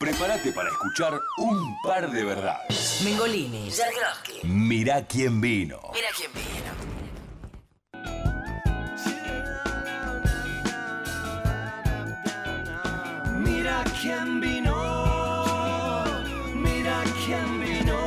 Prepárate para escuchar un par de verdades. Mengolini, Jagroski. Mirá quién vino. Mira quién vino. Mira quién vino. Mira quién vino.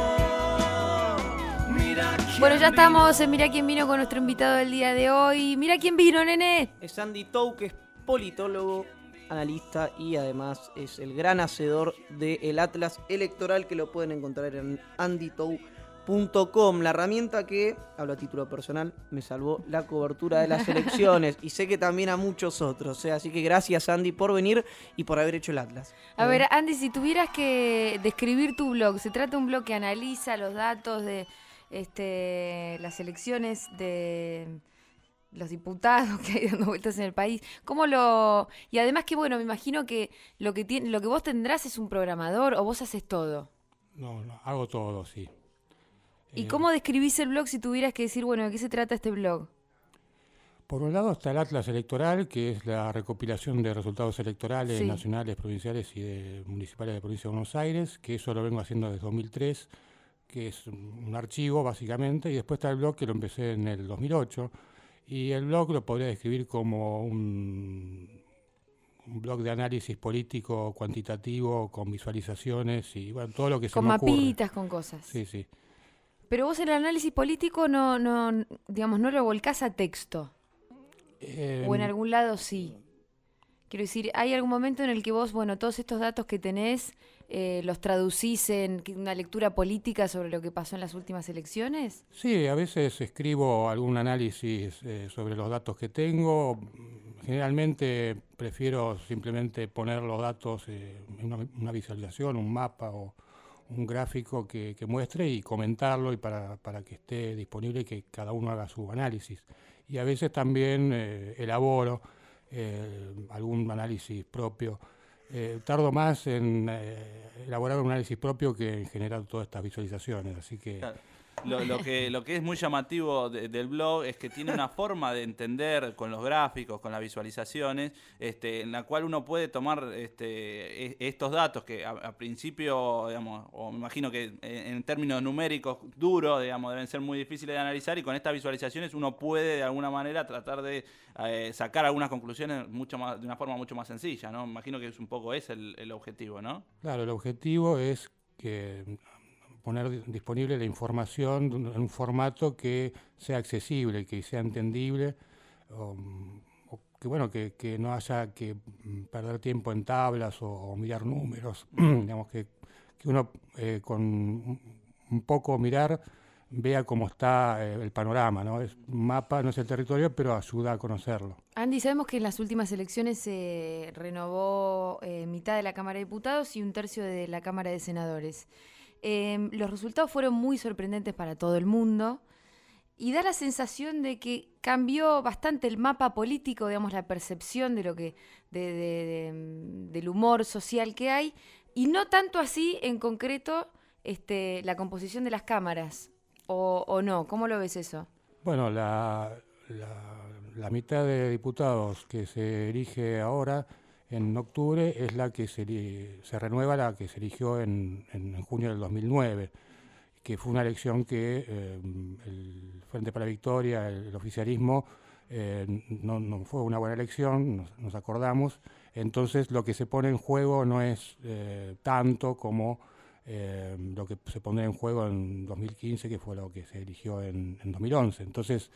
Mira quién Bueno, ya estamos en Mirá quién vino con nuestro invitado del día de hoy. Mira quién vino, nene. Es Andy Tou, que es politólogo, analista y además es el gran hacedor del Atlas Electoral, que lo pueden encontrar en andytou.com, la herramienta que, hablo a título personal, me salvó la cobertura de las elecciones y sé que también a muchos otros. Así que gracias, Andy, por venir y por haber hecho el Atlas. A ver, Andy, si tuvieras que describir tu blog, se trata de un blog que analiza los datos de las elecciones de los diputados que hay dando vueltas en el país. Y además que, bueno, me imagino que lo que vos tendrás es un programador o vos haces todo. No, hago todo, sí. ¿Y cómo describís el blog si tuvieras que decir, bueno, de qué se trata este blog? Por un lado está el Atlas Electoral, que es la recopilación de resultados electorales nacionales, provinciales y municipales de la provincia de Buenos Aires, que eso lo vengo haciendo desde 2003, que es un archivo básicamente, y después está el blog que lo empecé en el 2008, y el blog lo podría describir como un blog de análisis político cuantitativo, con visualizaciones y bueno, todo lo que se me ocurre. Con mapitas, con cosas. Sí, sí. Pero vos el análisis político no lo volcás a texto. O en algún lado sí. Quiero decir, ¿hay algún momento en el que vos, bueno, todos estos datos que tenés, los traducís en una lectura política sobre lo que pasó en las últimas elecciones? Sí, a veces escribo algún análisis sobre los datos que tengo. Generalmente prefiero simplemente poner los datos en una visualización, un mapa o un gráfico que muestre y comentarlo y para que esté disponible y que cada uno haga su análisis. Y a veces también elaboro algún análisis propio. Tardo más en elaborar un análisis propio que en generar todas estas visualizaciones, así que... Claro. Lo que es muy llamativo del blog es que tiene una forma de entender con los gráficos, con las visualizaciones, en la cual uno puede tomar estos datos que a principio, digamos, o me imagino que en términos numéricos duros, digamos, deben ser muy difíciles de analizar, y con estas visualizaciones uno puede de alguna manera tratar de sacar algunas conclusiones de una forma mucho más sencilla, ¿no? Me imagino que es un poco ese el objetivo, ¿no? Claro, el objetivo es que poner disponible la información en un formato que sea accesible, que sea entendible, o que bueno, que no haya que perder tiempo en tablas o mirar números, digamos que uno con un poco mirar vea cómo está el panorama, ¿no? Es un mapa, no es el territorio, pero ayuda a conocerlo. Andy, sabemos que en las últimas elecciones se renovó mitad de la Cámara de Diputados y un tercio de la Cámara de Senadores. Los resultados fueron muy sorprendentes para todo el mundo y da la sensación de que cambió bastante el mapa político, digamos, la percepción de lo que del humor social que hay, y no tanto así en concreto la composición de las cámaras, o no. ¿Cómo lo ves eso? Bueno, la mitad de diputados que se elige ahora en octubre es la que se renueva, la que se eligió en junio del 2009, que fue una elección que el Frente para la Victoria, el oficialismo, no fue una buena elección, nos acordamos. Entonces lo que se pone en juego no es tanto como lo que se pondrá en juego en 2015, que fue lo que se eligió en 2011. Entonces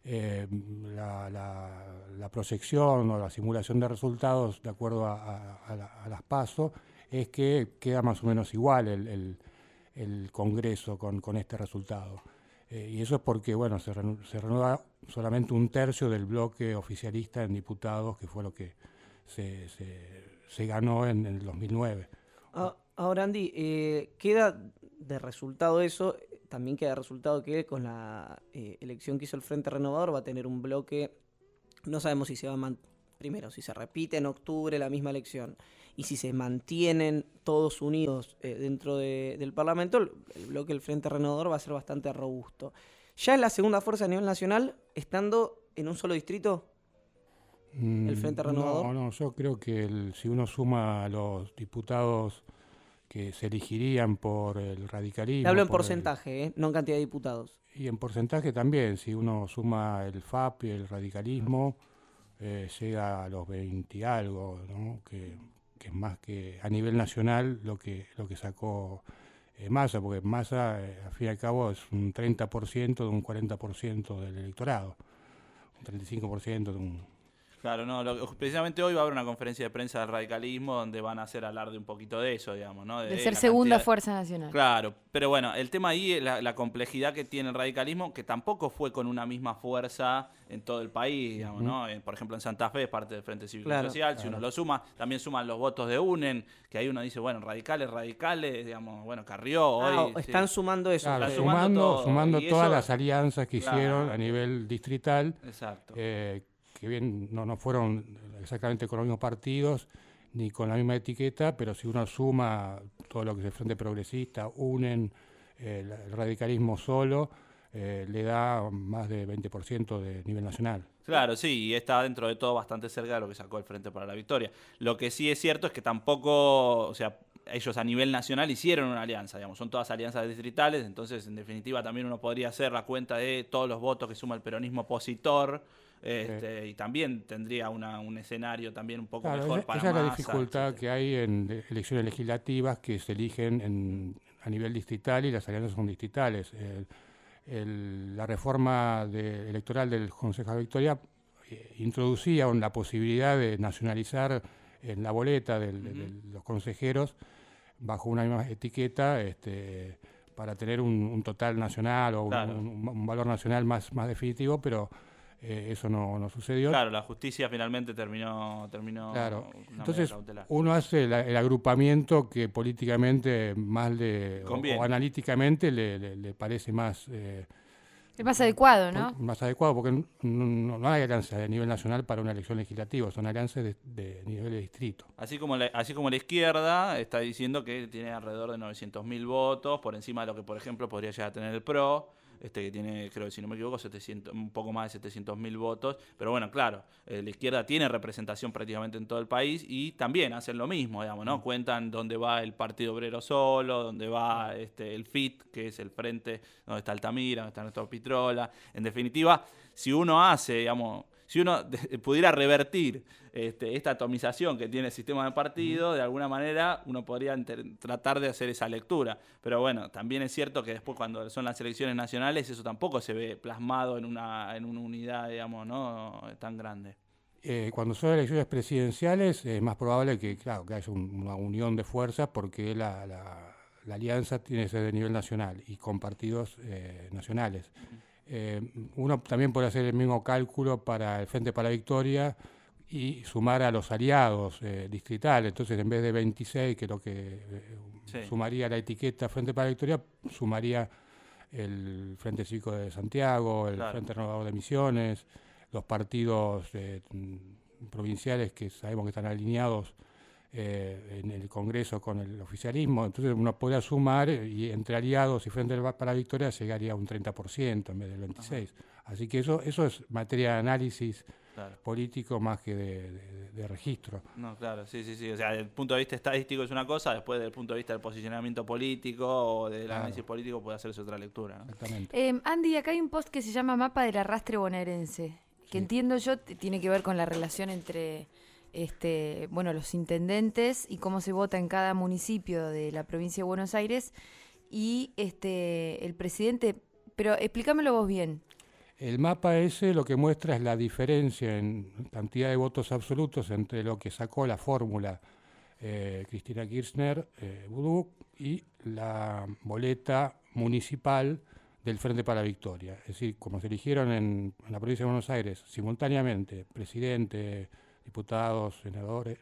la proyección o la simulación de resultados de acuerdo a las PASO es que queda más o menos igual el Congreso con este resultado. Y eso es porque bueno, se renueva solamente un tercio del bloque oficialista en diputados, que fue lo que se ganó en el 2009. Ahora, Andy, queda de resultado eso. También queda resultado que con la elección que hizo el Frente Renovador va a tener un bloque, no sabemos si se va a primero, si se repite en octubre la misma elección y si se mantienen todos unidos dentro del Parlamento, el bloque del Frente Renovador va a ser bastante robusto. ¿Ya es la segunda fuerza a nivel nacional, estando en un solo distrito, el Frente Renovador? No, yo creo que si uno suma a los diputados que se elegirían por el radicalismo. Le hablo en por porcentaje, no en cantidad de diputados. Y en porcentaje también, si uno suma el FAP y el radicalismo, llega a los 20 y algo, ¿no? que es más que a nivel nacional lo que sacó Massa, porque Massa, al fin y al cabo, es un 30% de un 40% del electorado, un 35% de un... Claro, no, precisamente hoy va a haber una conferencia de prensa del radicalismo donde van a hacer alarde un poquito de eso, digamos, ¿no? De ser la segunda cantidad- fuerza nacional. Claro, pero bueno, el tema ahí es la complejidad que tiene el radicalismo, que tampoco fue con una misma fuerza en todo el país, digamos, ¿no? Por ejemplo, en Santa Fe es parte del Frente Cívico y Claro, Social, si uno lo suma, también suman los votos de UNEN, que ahí uno dice, bueno, radicales, digamos, bueno, Carrió hoy... Están sí. sumando eso. Claro, Está ustedes. sumando sumando todo, y todas eso- las alianzas que Claro. hicieron a nivel distrital, Exacto. que bien no fueron exactamente con los mismos partidos ni con la misma etiqueta, pero si uno suma todo lo que es el Frente Progresista, UNEN, el radicalismo solo, le da más de 20% de nivel nacional. Claro, sí, y está dentro de todo bastante cerca de lo que sacó el Frente para la Victoria. Lo que sí es cierto es que tampoco, o sea, ellos a nivel nacional hicieron una alianza, digamos, son todas alianzas distritales, entonces en definitiva también uno podría hacer la cuenta de todos los votos que suma el peronismo opositor, y también tendría un escenario también un poco Claro, mejor para esa es la Massa, dificultad etcétera. que hay en elecciones legislativas que se eligen a nivel distrital y las alianzas son distritales. La reforma electoral del Consejo de Victoria introducía la posibilidad de nacionalizar en la boleta de los consejeros bajo una misma etiqueta para tener un total nacional o Claro. un valor nacional más definitivo, pero eso no sucedió. Claro, la justicia finalmente terminó Claro, con una entonces medida cautelar. uno hace el agrupamiento que políticamente más Conviene. o analíticamente le parece más, Es más adecuado, ¿no? más adecuado, porque no hay alianzas de nivel nacional para una elección legislativa, son alianzas de nivel de distrito. Así como la izquierda está diciendo que tiene alrededor de 900.000 votos, por encima de lo que, por ejemplo, podría llegar a tener el PRO, que tiene, creo que si no me equivoco, 700, un poco más de 700.000 votos. Pero bueno, claro, la izquierda tiene representación prácticamente en todo el país y también hacen lo mismo, digamos, ¿no? Cuentan dónde va el Partido Obrero Solo, dónde va el FIT, que es el frente, donde está Altamira, donde está Néstor Pitrola. En definitiva, si uno hace, digamos... Si uno pudiera revertir esta atomización que tiene el sistema de partido, de alguna manera uno podría tratar de hacer esa lectura. Pero bueno, también es cierto que después cuando son las elecciones nacionales eso tampoco se ve plasmado en una unidad, digamos, ¿no? Tan grande. Cuando son elecciones presidenciales es más probable que, claro, que haya una unión de fuerzas porque la alianza tiene que ser de nivel nacional y con partidos nacionales. Uno también puede hacer el mismo cálculo para el Frente para la Victoria y sumar a los aliados distritales. Entonces, en vez de 26, que es lo que sumaría la etiqueta Frente para la Victoria, sumaría el Frente Cívico de Santiago, el Frente Renovador de Misiones, los partidos provinciales que sabemos que están alineados en el Congreso con el oficialismo. Entonces uno podría sumar y entre aliados y Frente para la Victoria llegaría a un 30% en vez del 26%. Ajá. Así que eso es materia de análisis político más que de registro. No, claro, sí. O sea, desde el punto de vista estadístico es una cosa, después desde el punto de vista del posicionamiento político o del análisis político puede hacerse otra lectura, ¿no? Exactamente. Andy, acá hay un post que se llama Mapa del Arrastre Bonaerense, que entiendo yo tiene que ver con la relación entre los intendentes y cómo se vota en cada municipio de la provincia de Buenos Aires y el presidente, pero explícamelo vos bien. El mapa ese lo que muestra es la diferencia en cantidad de votos absolutos entre lo que sacó la fórmula Cristina Kirchner, Buduk, y la boleta municipal del Frente para la Victoria. Es decir, como se eligieron en la provincia de Buenos Aires simultáneamente presidente, diputados, senadores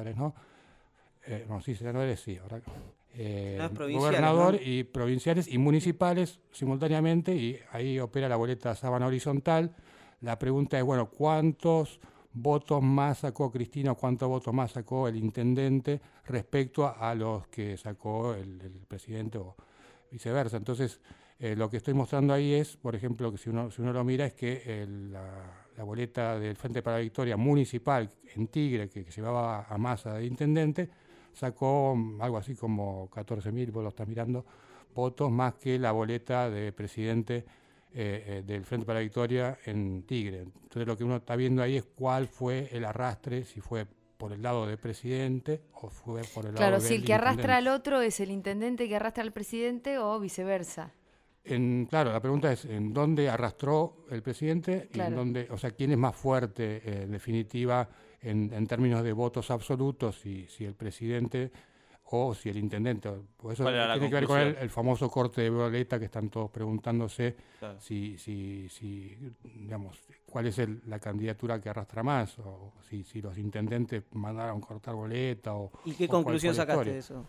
sí, ahora gobernador, ¿no? Y provinciales y municipales simultáneamente, y ahí opera la boleta sábana horizontal. La pregunta es, bueno, ¿cuántos votos más sacó Cristina o cuántos votos más sacó el intendente respecto a los que sacó el presidente o viceversa? Entonces, lo que estoy mostrando ahí es, por ejemplo, que si uno lo mira, es que la boleta del Frente para la Victoria municipal en Tigre, que llevaba a Massa de intendente, sacó algo así como 14.000, vos lo estás mirando, votos más que la boleta de presidente del Frente para la Victoria en Tigre. Entonces lo que uno está viendo ahí es cuál fue el arrastre, si fue por el lado del presidente o fue por el lado del Claro, si el que arrastra al intendente. otro es el intendente que arrastra al presidente o viceversa. Claro, la pregunta es en dónde arrastró el presidente y en Claro. dónde, o sea, quién es más fuerte en definitiva en términos de votos absolutos, si el presidente o si el intendente. Por eso ¿Cuál era la tiene que ver con conclusión? el famoso corte de boleta que están todos preguntándose Claro. digamos, cuál es la candidatura que arrastra más, o si los intendentes mandaron cortar boleta o ¿Y qué o cuál conclusión fue la sacaste historia. de eso?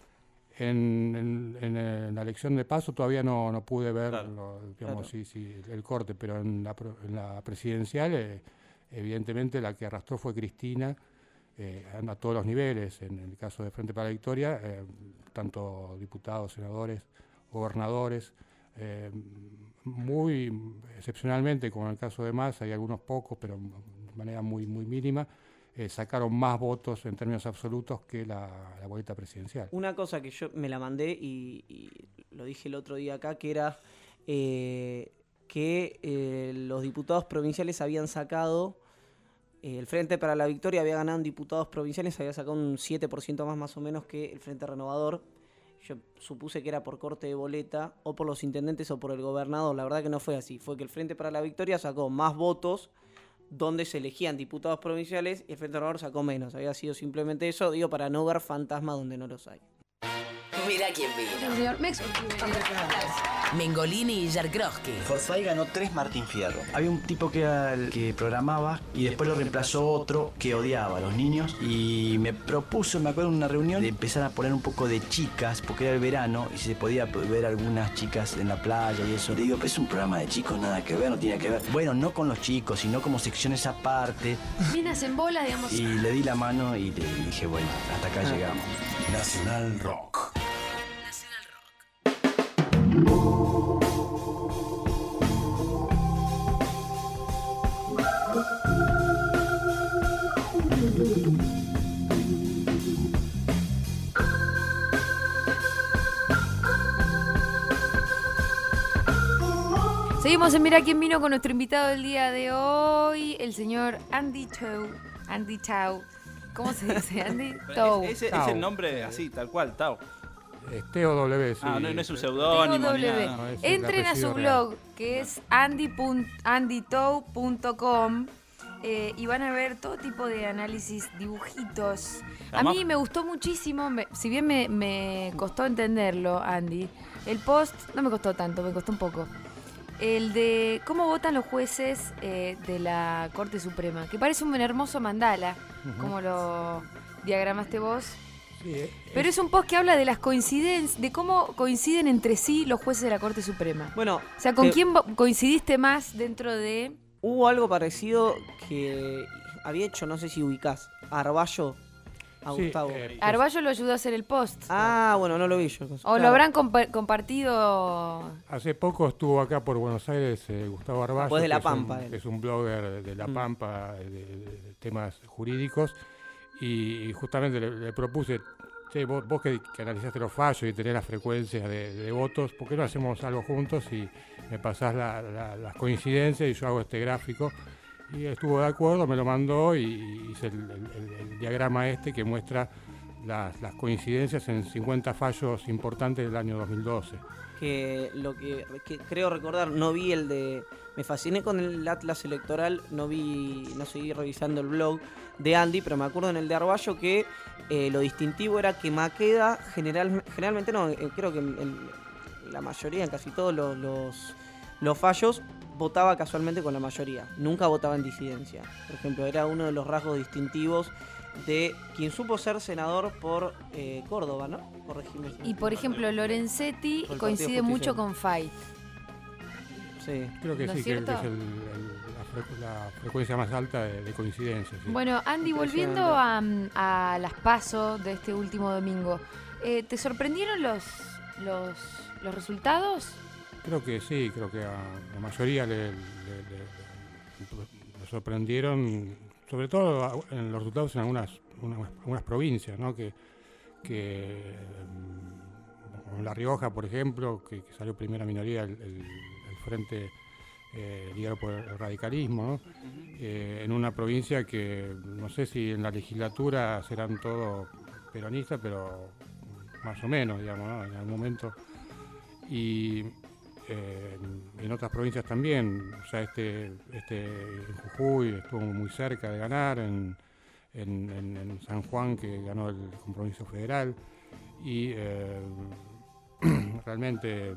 En la elección de paso todavía no pude ver Claro. digamos, Claro. el corte, pero en la presidencial evidentemente la que arrastró fue Cristina a todos los niveles, en el caso de Frente para la Victoria, tanto diputados, senadores, gobernadores, muy excepcionalmente, como en el caso de Massa, hay algunos pocos, pero de manera muy mínima, sacaron más votos en términos absolutos que la boleta presidencial. Una cosa que yo me la mandé y lo dije el otro día acá, que era que los diputados provinciales habían sacado, el Frente para la Victoria había ganado en diputados provinciales, había sacado un 7% más o menos que el Frente Renovador. Yo supuse que era por corte de boleta, o por los intendentes o por el gobernador. La verdad que no fue así. Fue que el Frente para la Victoria sacó más votos donde se elegían diputados provinciales y el Frente Renovador sacó menos. Había sido simplemente eso, digo, para no ver fantasmas donde no los hay. Mira quién vino. Señor Mex. Mengolini y Jarkowski. Forsyth ganó 3 Martín Fierro. Había un tipo que era el que programaba y después lo reemplazó otro que odiaba a los niños y me propuso, me acuerdo en una reunión, de empezar a poner un poco de chicas porque era el verano y se podía ver algunas chicas en la playa y eso. Le digo, es un programa de chicos, nada que ver, no tiene que ver. Bueno, no con los chicos, sino como secciones aparte. Minas en bola, digamos. Y le di la mano y le dije, bueno, hasta acá llegamos. Nacional Rock. Seguimos en Mira quién vino con nuestro invitado del día de hoy, el señor Andy Chow. Andy Chow. ¿Cómo se dice? Andy Chow. Ese es Tao. el nombre así, tal cual, Tao. TOW, sí. Ah, no es un seudónimo ni TOW. nada. No, es el Entren a su apellido blog, que es andytow.com, y van a ver todo tipo de análisis, dibujitos. A Además- mí me gustó muchísimo, si bien me costó entenderlo, Andy, el post no me costó tanto, me costó un poco. El de cómo votan los jueces de la Corte Suprema, que parece un hermoso mandala, como lo diagramaste vos. Sí, Pero es un post que habla de las coincidencias, de cómo coinciden entre sí los jueces de la Corte Suprema. Bueno, O sea, ¿con que quién coincidiste más dentro de...? hubo algo parecido que había hecho, no sé si ubicás, Arballo a sí, Gustavo. Arballo lo ayudó a hacer el post. Ah, bueno, no lo vi yo. O Claro. lo habrán compartido... Hace poco estuvo acá por Buenos Aires Gustavo Arballo, Después de La que es un- Pampa, él. que es un blogger de La Pampa de temas jurídicos, y justamente le propuse, che, vos que analizaste los fallos y tenés las frecuencias de votos, ¿por qué no hacemos algo juntos y me pasás las coincidencias y yo hago este gráfico? Y estuvo de acuerdo, me lo mandó y hice el diagrama que muestra las coincidencias en 50 fallos importantes del año 2012. Que lo que creo recordar, no vi el de... Me fasciné con el Atlas Electoral, no seguí revisando el blog de Andy, pero me acuerdo en el de Arballo que lo distintivo era que Maqueda generalmente no, creo que en la mayoría, en casi todos los fallos, votaba casualmente con la mayoría, nunca votaba en disidencia. Por ejemplo, era uno de los rasgos distintivos de quien supo ser senador por Córdoba, ¿no? Corregime. Y por ejemplo, Lorenzetti Por el coincide Partido mucho Justicialista. con Fight. Sí. Creo que ¿No sí, es que es cierto? la frecuencia más alta de coincidencias. Sí. Bueno, Andy, volviendo a las PASO de este último domingo, ¿te sorprendieron los resultados? Creo que sí, creo que a la mayoría le sorprendieron, sobre todo en los resultados en algunas provincias, ¿no? que que en La Rioja, por ejemplo, que salió primera minoría el Frente liderado por el radicalismo, ¿no? En una provincia que no sé si en la legislatura serán todos peronistas, pero más o menos, digamos, ¿no? En algún momento. Y en otras provincias también, o sea, en Jujuy estuvo muy cerca de ganar, en San Juan, que ganó el compromiso federal, y realmente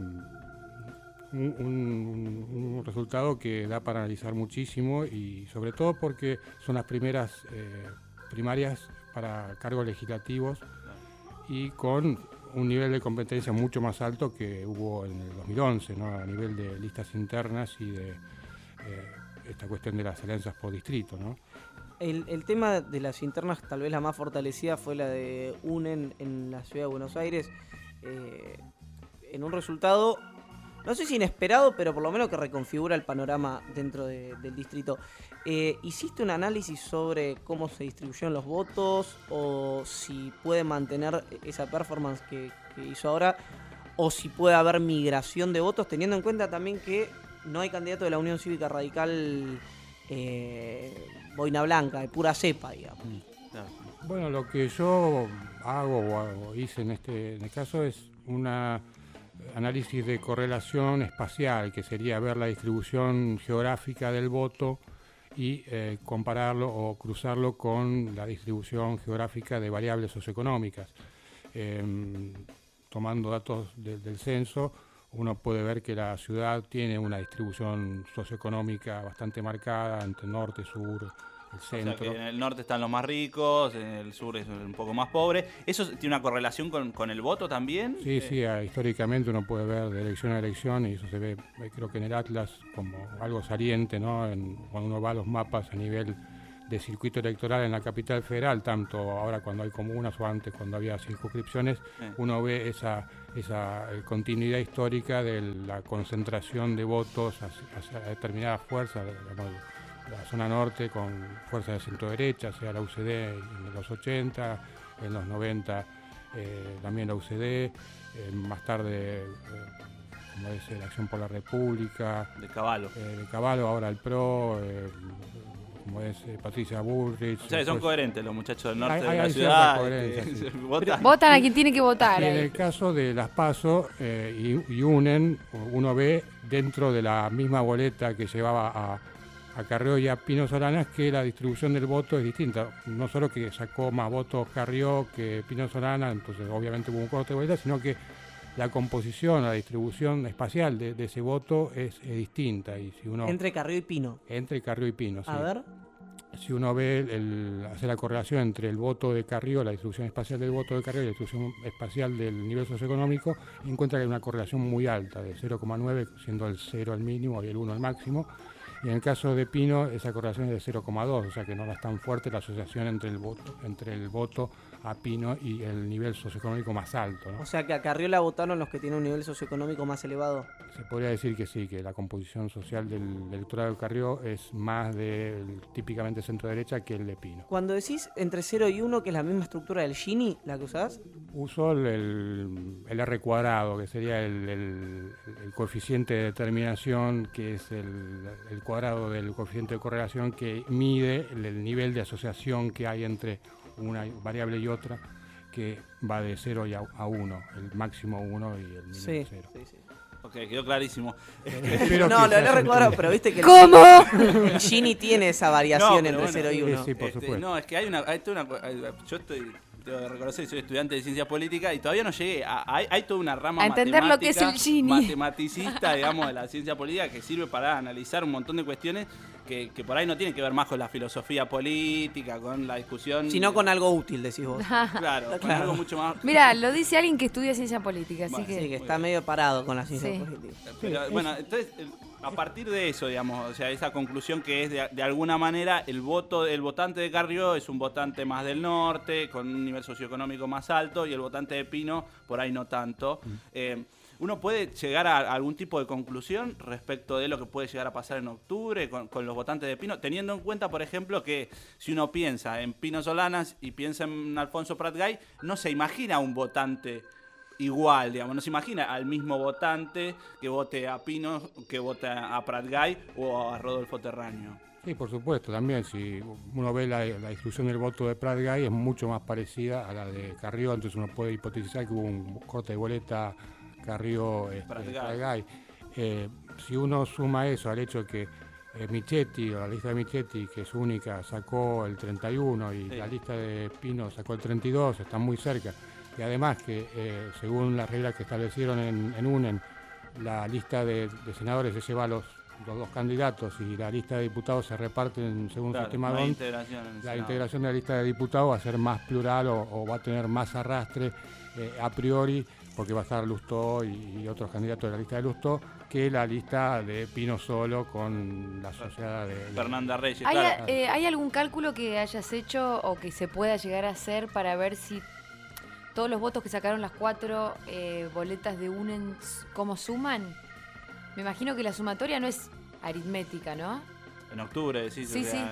un resultado que da para analizar muchísimo, y sobre todo porque son las primeras primarias para cargos legislativos y con un nivel de competencia mucho más alto que hubo en el 2011, ¿no? A nivel de listas internas y de esta cuestión de las alianzas por distrito, ¿no? El tema de las internas, tal vez la más fortalecida fue la de UNEN en la ciudad de Buenos Aires, en un resultado, no sé si inesperado, pero por lo menos que reconfigura el panorama dentro del distrito. ¿Hiciste un análisis sobre cómo se distribuyeron los votos, o si puede mantener esa performance que hizo ahora, o si puede haber migración de votos, teniendo en cuenta también que no hay candidato de la Unión Cívica Radical boina blanca, de pura cepa, digamos? Claro. Bueno, lo que yo hago o hice en este caso es una análisis de correlación espacial, que sería ver la distribución geográfica del voto y compararlo o cruzarlo con la distribución geográfica de variables socioeconómicas. Tomando datos del censo, uno puede ver que la ciudad tiene una distribución socioeconómica bastante marcada entre norte, sur, el centro. O sea, que en el norte están los más ricos, en el sur es un poco más pobre. ¿Eso tiene una correlación con el voto también? Sí, históricamente uno puede ver de elección a elección, y eso se ve, creo que en el Atlas, como algo saliente, ¿no? Cuando uno va a los mapas a nivel de circuito electoral en la capital federal, tanto ahora cuando hay comunas o antes cuando había circunscripciones, uno ve esa continuidad histórica de la concentración de votos hacia determinadas fuerzas, la zona norte con fuerzas de centro derecha, sea la UCD en los 80, en los 90 también la UCD, más tarde como es la Acción por la República, de Cavallo, ahora el PRO, como es Patricia Bullrich. O sea, son coherentes los muchachos del norte de la hay ciudad. Sí. Votan a quien tiene que votar. Y en el caso de las PASO y UNEN, uno ve dentro de la misma boleta que llevaba a Carrió y a Pino Solanas que la distribución del voto es distinta. No solo que sacó más votos Carrió que Pino Solanas, entonces obviamente hubo un corte de boleta, sino que la composición, la distribución espacial de ese voto es distinta. Y si uno, entre Carrió y Pino. Entre Carrió y Pino, sí. A ver. Si uno ve, hace la correlación entre el voto de Carrió, la distribución espacial del voto de Carrió y la distribución espacial del nivel socioeconómico, encuentra que hay una correlación muy alta, de 0,9, siendo el 0 el mínimo y el 1 el máximo. Y en el caso de Pino, esa correlación es de 0,2, o sea que no es tan fuerte la asociación entre el voto a Pino y el nivel socioeconómico más alto, ¿no? O sea que a Carrió la votaron los que tienen un nivel socioeconómico más elevado. Se podría decir que sí, que la composición social del electorado de Carrió es más típicamente centro-derecha que el de Pino. Cuando decís entre 0 y 1, que es la misma estructura del Gini, la que usás. Uso el R cuadrado, que sería el coeficiente de determinación, que es el cuadrado del coeficiente de correlación, que mide el nivel de asociación que hay entre una variable y otra, que va de 0 a 1, el máximo 1 y el mínimo 0. Sí. Ok, quedó clarísimo. No, lo R cuadrado, pero viste que ¿cómo? El Gini tiene esa variación entre 0 y 1. Sí, por supuesto. No, es que hay toda una yo tengo que reconocer que soy estudiante de ciencia política y todavía no llegué. Hay toda una rama a entender lo que es el Gini. Matematicista, digamos, de la ciencia política, que sirve para analizar un montón de cuestiones que por ahí no tienen que ver más con la filosofía política, con la discusión. Sino con algo útil, decís vos. Claro, con algo mucho más. Mira, lo dice alguien que estudia ciencia política, así Bueno, que... Sí, que está medio parado con la ciencia Sí. política. Pero, bueno, entonces, a partir de eso, digamos, o sea, esa conclusión que es de alguna manera el votante de Carrió es un votante más del norte, con un nivel socioeconómico más alto, y el votante de Pino por ahí no tanto. ¿Uno puede llegar a algún tipo de conclusión respecto de lo que puede llegar a pasar en octubre con los votantes de Pino, teniendo en cuenta, por ejemplo, que si uno piensa en Pino Solanas y piensa en Alfonso Pratgay, no se imagina un votante igual, digamos, no se imagina al mismo votante que vote a Pino, que vote a Pratgay o a Rodolfo Terraño. Sí, por supuesto, también si uno ve la distribución del voto de Pratgay es mucho más parecida a la de Carrió, entonces uno puede hipotizar que hubo un corte de boleta Carrió Pratgay. Si uno suma eso al hecho de que Michetti, o la lista de Michetti, que es única, sacó el 31 y la lista de Pino sacó el 32, están muy cerca. Y además que según las reglas que establecieron en UNEN, la lista de senadores se lleva a los dos candidatos y la lista de diputados se reparten según el sistema DON. La integración de la lista de diputados va a ser más plural o va a tener más arrastre a priori, porque va a estar Lustó y otros candidatos de la lista de Lustó, que la lista de Pino solo con la sociedad de Fernanda Reyes. ¿Hay algún cálculo que hayas hecho o que se pueda llegar a hacer para ver si todos los votos que sacaron las 4 boletas de UNEN, cómo suman? Me imagino que la sumatoria no es aritmética, ¿no? En octubre, sí. Sí. Es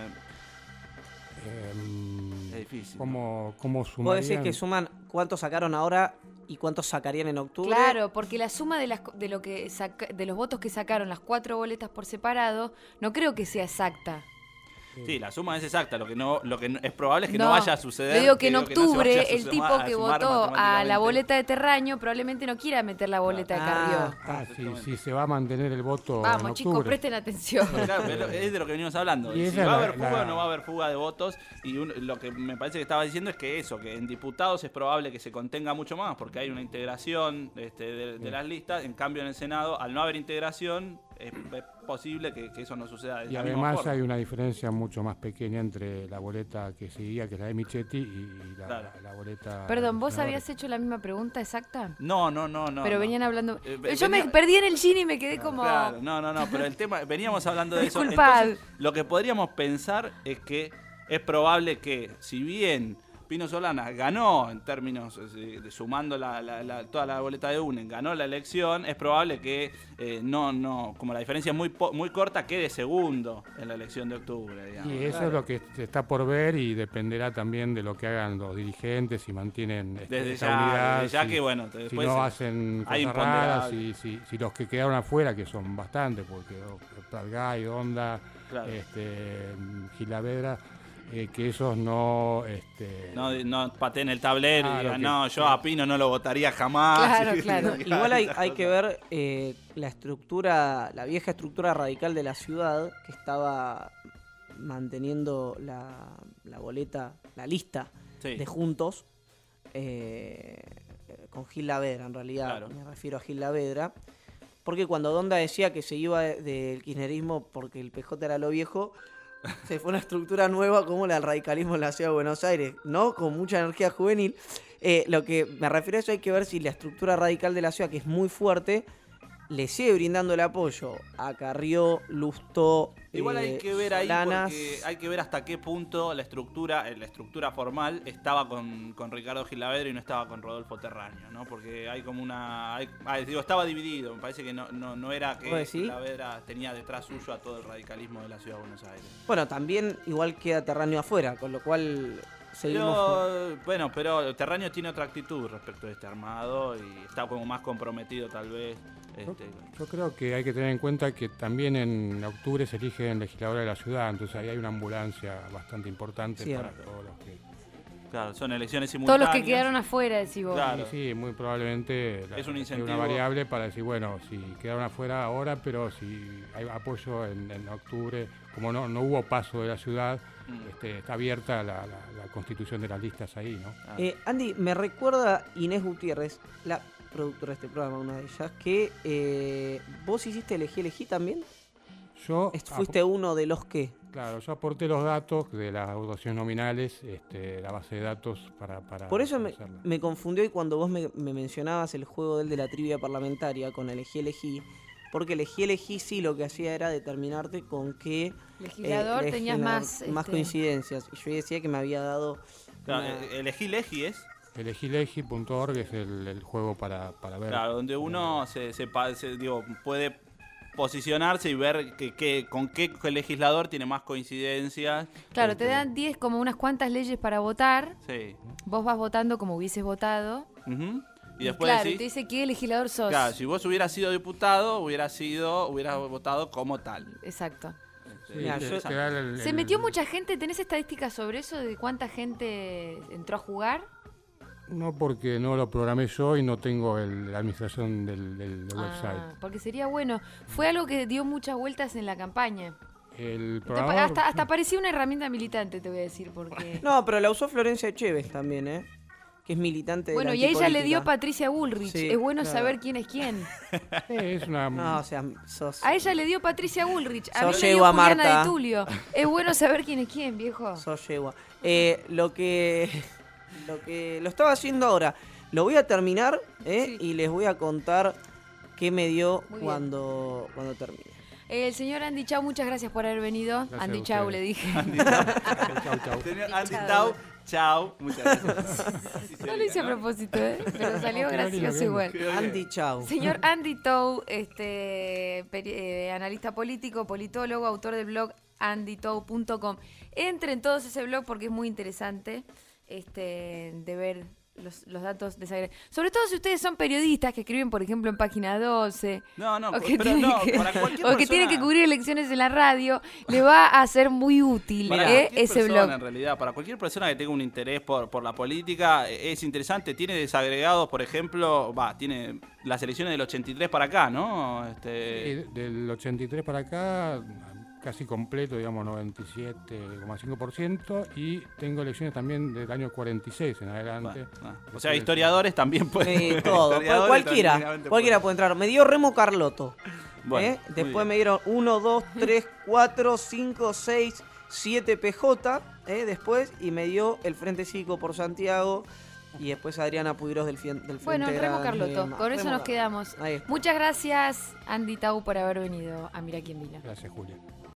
difícil. ¿Cómo sumarían? ¿Puedo decir que suman cuántos sacaron ahora y cuántos sacarían en octubre? Claro, porque la suma de los votos que sacaron las 4 boletas por separado no creo que sea exacta. Sí, la suma es exacta, lo que es probable es que no vaya a suceder. Yo digo que en no se vaya octubre a el tipo que votó a la boleta de Terraño probablemente no quiera meter la boleta de Carrió. Sí, se va a mantener el voto en Vamos, octubre. chicos, presten atención. Claro, pero es de lo que venimos hablando. Y Si va a haber fuga o no va a haber fuga de votos. Y lo que me parece que estaba diciendo es que que en diputados es probable que se contenga mucho más porque hay una integración de las listas. En cambio, en el Senado, al no haber integración, es posible que eso no suceda de Y la misma además forma. hay una diferencia mucho más pequeña entre la boleta que seguía, que es la de Michetti, y la boleta... Perdón, ¿vos senadores. habías hecho la misma pregunta exacta? No. Pero venían hablando... Yo venía- me perdí en el gin y me quedé como... Claro, no, pero el tema, veníamos hablando de eso. Disculpad. Entonces, lo que podríamos pensar es que es probable que, si bien Pino Solanas ganó en términos, sumando toda la boleta de UNEN, ganó la elección, es probable que como la diferencia es muy corta, quede segundo en la elección de octubre, digamos. Y eso es lo que se está por ver y dependerá también de lo que hagan los dirigentes, si mantienen Desde esa ya, unidad, desde ya si, que, bueno, si después no hacen hay cosas raras, imponderables. si los que quedaron afuera, que son bastantes, porque Pratgay, Onda, Claro. Gilavedra, que esos no... No pateen el tablero y digan, que- no, yo a Pino no lo votaría jamás. Claro. Igual hay que ver la estructura, la vieja estructura radical de la ciudad que estaba manteniendo la boleta, la lista Sí. de Juntos con Gil Lavedra, en realidad Claro. me refiero a Gil Lavedra, porque cuando Donda decía que se iba del kirchnerismo porque el PJ era lo viejo, se fue una estructura nueva como la del radicalismo en la ciudad de Buenos Aires, ¿no? Con mucha energía juvenil. Lo que me refiero a eso, hay que ver si la estructura radical de la ciudad, que es muy fuerte, le sigue brindando el apoyo a Carrió, Lustó, Igual hay que ver ahí Solanas. porque hay que ver hasta qué punto la estructura formal estaba con Ricardo Gilavedra y no estaba con Rodolfo Terraño, ¿no? Porque hay como estaba dividido, me parece que no era que ¿Vos decís? Gilavedra tenía detrás suyo a todo el radicalismo de la ciudad de Buenos Aires. Bueno, también igual queda Terraño afuera, con lo cual seguimos... Pero Terraño tiene otra actitud respecto de este armado y está como más comprometido tal vez. Yo creo que hay que tener en cuenta que también en octubre se eligen legisladores de la ciudad, entonces ahí hay una ambulancia bastante importante Cierto. para todos los que... Claro, son elecciones Todos simultáneas. los que quedaron afuera, decís vos. Claro. Sí, muy probablemente Es un hay incentivo. una variable para decir, bueno, si quedaron afuera ahora, pero si hay apoyo en octubre, como no hubo paso de la ciudad, está abierta la constitución de las listas ahí, ¿no? Andy, me recuerda Inés Gutiérrez, la productora de este programa, una de ellas, que vos hiciste Elegí también. Yo ¿Fuiste uno de los que? Claro, yo aporté los datos de las votaciones nominales, la base de datos para Por eso hacerla. me confundió y cuando vos me mencionabas el juego de la trivia parlamentaria con Elegí, porque Elegí sí lo que hacía era determinarte con qué Legislador tenías más... coincidencias. Y yo decía que me había dado... Claro, una- Elegí es. Elegilegi.org es el juego para ver. Claro, donde uno puede posicionarse y ver con qué legislador tiene más coincidencias. Claro, te dan 10 como unas cuantas leyes para votar. Sí. Vos vas votando como hubieses votado. Ujú. Y después claro, decís, y te dice qué legislador sos. claro, si vos hubieras sido diputado, hubieras votado como tal. Exacto. Mira, yo- te da ¿Se metió mucha gente? ¿Tenés estadísticas sobre eso? ¿De cuánta gente entró a jugar? No, porque no lo programé yo y no tengo la administración del website. Porque sería bueno. Fue algo que dio muchas vueltas en la campaña. El Te- programador, hasta parecía una herramienta militante, te voy a decir, porque... No, pero la usó Florencia Echeves también, ¿eh? Que es militante de Bueno, la y a ella le antipolítica. dio Patricia Bullrich. Sí, Es bueno claro. saber quién es quién. es una... No, o sea, sos... A ella le dio Patricia Bullrich. A mí Sos me dio yegua, Juliana Marta. Di Tulio. Es bueno saber quién es quién, viejo. Sos yegua. Lo que lo estaba haciendo ahora, lo voy a terminar Sí. y les voy a contar qué me dio Muy bien. cuando termine. El señor Andy Chau, muchas gracias por haber venido. Gracias Andy a Chau, ustedes. le dije. Chau, chau. Señor Andy Tau, chao. Muchas gracias. Sí, No lo hice a propósito, pero salió Qué lindo, gracioso qué igual. Andy Chau. Señor Andy Tou, analista político, politólogo, autor del blog andytou.com. Entren todos ese blog porque es muy interesante de ver los datos desagregados. Sobre todo si ustedes son periodistas que escriben, por ejemplo, en Página 12. No, O que, pero tienen no, que, para cualquier o que tienen que persona. cubrir elecciones en la radio, le va a ser muy útil Para cualquier ese persona, blog. en realidad, para cualquier persona que tenga un interés por la política, es interesante. Tiene desagregados, por ejemplo, tiene las elecciones del 83 para acá, ¿no? Del 83 para acá, casi completo, digamos, 97,5%, y tengo elecciones también del año 46 en adelante. O sea, historiadores también pueden. Todo, historiadores cualquiera tranquilamente puede entrar. Me dio Remo Carlotto. Bueno, muy Después bien. me dieron 1, 2, 3, 4, 5, 6, 7 PJ. Después, y me dio el Frente Cívico por Santiago. Y después Adriana Puigros del Frente Bueno, Remo Grande. Carlotto, con eso Remo nos Carlotto. quedamos. Ahí. Muchas gracias, Andy Tau, por haber venido a Mira quién vino. Gracias, Julia.